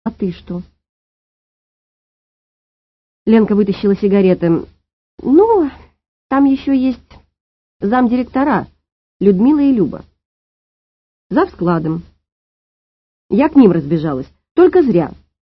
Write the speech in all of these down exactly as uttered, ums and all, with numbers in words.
А ты что? Ленка вытащила сигареты. Ну, там еще есть замдиректора Людмила и Люба. За складом. Я к ним разбежалась, только зря.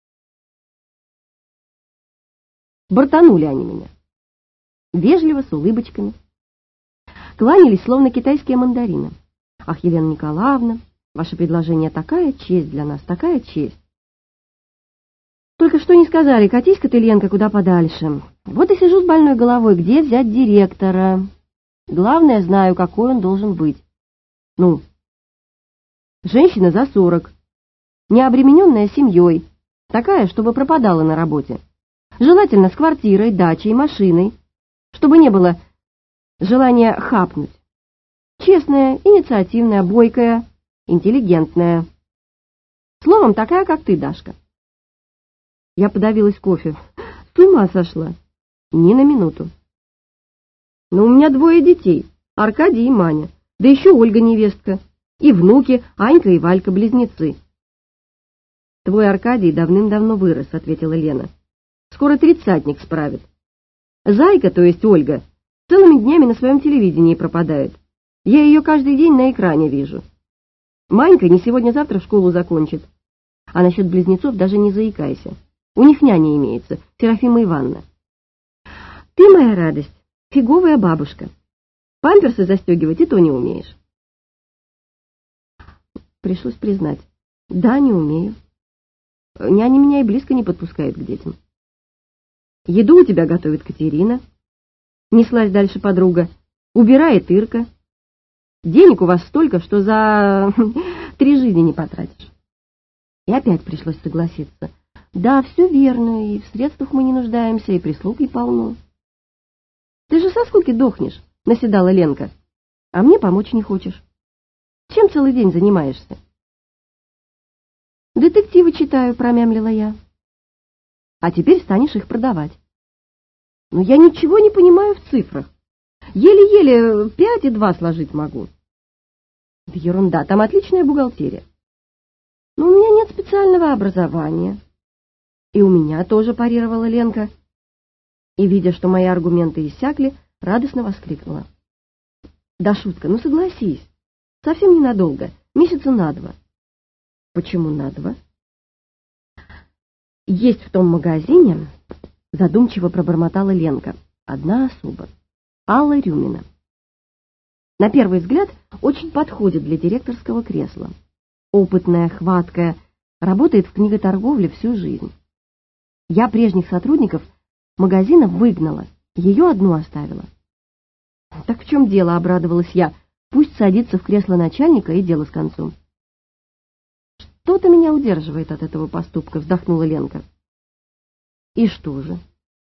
Бортанули они меня. Вежливо, с улыбочками. Кланялись, словно китайские мандарины. Ах, Елена Николаевна, ваше предложение такая честь для нас, такая честь. Только что не сказали, катись-ка ты, Ленка, куда подальше. Вот и сижу с больной головой, где взять директора. Главное, знаю, какой он должен быть. Ну, женщина за сорок, не обремененная семьей, такая, чтобы пропадала на работе. Желательно с квартирой, дачей, машиной, чтобы не было желания хапнуть. Честная, инициативная, бойкая, интеллигентная. Словом, такая, как ты, Дашка. Я подавилась кофе. С ума сошла. Ни на минуту. Но у меня двое детей, Аркадий и Маня, да еще Ольга невестка, и внуки Анька и Валька близнецы. Твой Аркадий давным-давно вырос, ответила Лена. Скоро тридцатник справит. Зайка, то есть Ольга, целыми днями на своем телевидении пропадает. Я ее каждый день на экране вижу. Манька не сегодня-завтра школу закончит. А насчет близнецов даже не заикайся. У них няня имеется, Серафима Ивановна. Ты, моя радость, фиговая бабушка. Памперсы застегивать и то не умеешь. Пришлось признать. Да, не умею. Няня меня и близко не подпускает к детям. Еду у тебя готовит Катерина. Неслась дальше подруга. Убирает Ирка. Денег у вас столько, что за три жизни не потратишь. И опять пришлось согласиться. Да, все верно, и в средствах мы не нуждаемся, и прислуги полно. Ты же со скуки дохнешь, наседала Ленка. А мне помочь не хочешь. Чем целый день занимаешься? Детективы читаю, промямлила я. А теперь станешь их продавать. Но я ничего не понимаю в цифрах. Еле-еле пять и два сложить могу. Да ерунда, там отличная бухгалтерия. Но у меня нет специального образования. И у меня тоже, парировала Ленка. И, видя, что мои аргументы иссякли, радостно воскликнула. Да шутка, ну согласись. Совсем ненадолго, месяца на два. Почему на два? Есть в том магазине, задумчиво пробормотала Ленка, одна особа, Алла Рюмина. На первый взгляд очень подходит для директорского кресла. Опытная, хваткая, работает в книготорговле всю жизнь. Я прежних сотрудников магазина выгнала, ее одну оставила. Так в чем дело, обрадовалась я, пусть садится в кресло начальника и дело с концом. Что-то меня удерживает от этого поступка, вздохнула Ленка. И что же?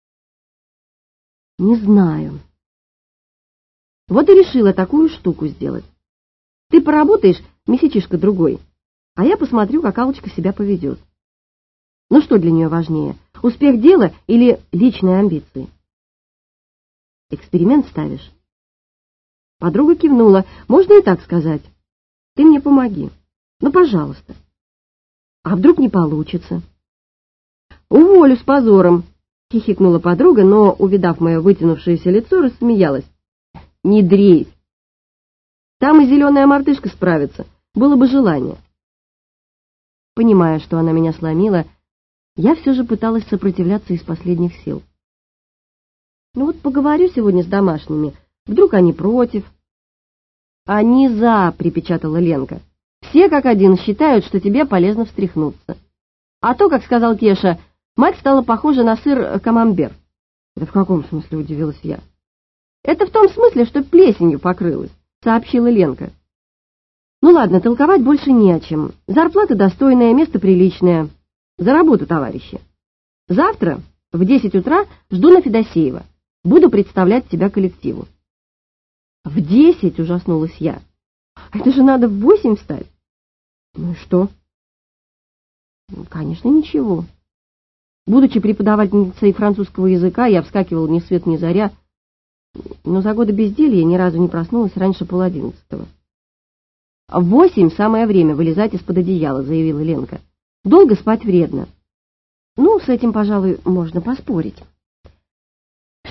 Не знаю. Вот и решила такую штуку сделать. Ты поработаешь месячишко-другой, а я посмотрю, как Аллочка себя поведет. Ну что для нее важнее, успех дела или личные амбиции? Эксперимент ставишь? Подруга кивнула. Можно и так сказать. Ты мне помоги. Ну, пожалуйста. А вдруг не получится? Уволю с позором, хихикнула подруга, но, увидав мое вытянувшееся лицо, рассмеялась. Не дрейфь. Там и зеленая мартышка справится, было бы желание. Понимая, что она меня сломила, я все же пыталась сопротивляться из последних сил. Ну вот поговорю сегодня с домашними, вдруг они против. Они за, припечатала Ленка. Все как один считают, что тебе полезно встряхнуться. А то, как сказал Кеша, мать стала похожа на сыр камамбер. Это в каком смысле, удивилась я? Это в том смысле, что плесенью покрылась, сообщила Ленка. Ну ладно, толковать больше не о чем. Зарплата достойная, место приличное. За работу, товарищи. Завтра в десять утра жду на Федосеева. Буду представлять тебя коллективу. В десять, ужаснулась я. Это же надо в восемь встать. Ну и что? Ну, конечно, ничего. Будучи преподавательницей французского языка, я вскакивала ни свет ни заря, но за годы безделья ни разу не проснулась раньше полодиннадцатого. В восемь самое время вылезать из-под одеяла, заявила Ленка. Долго спать вредно. Ну, с этим, пожалуй, можно поспорить.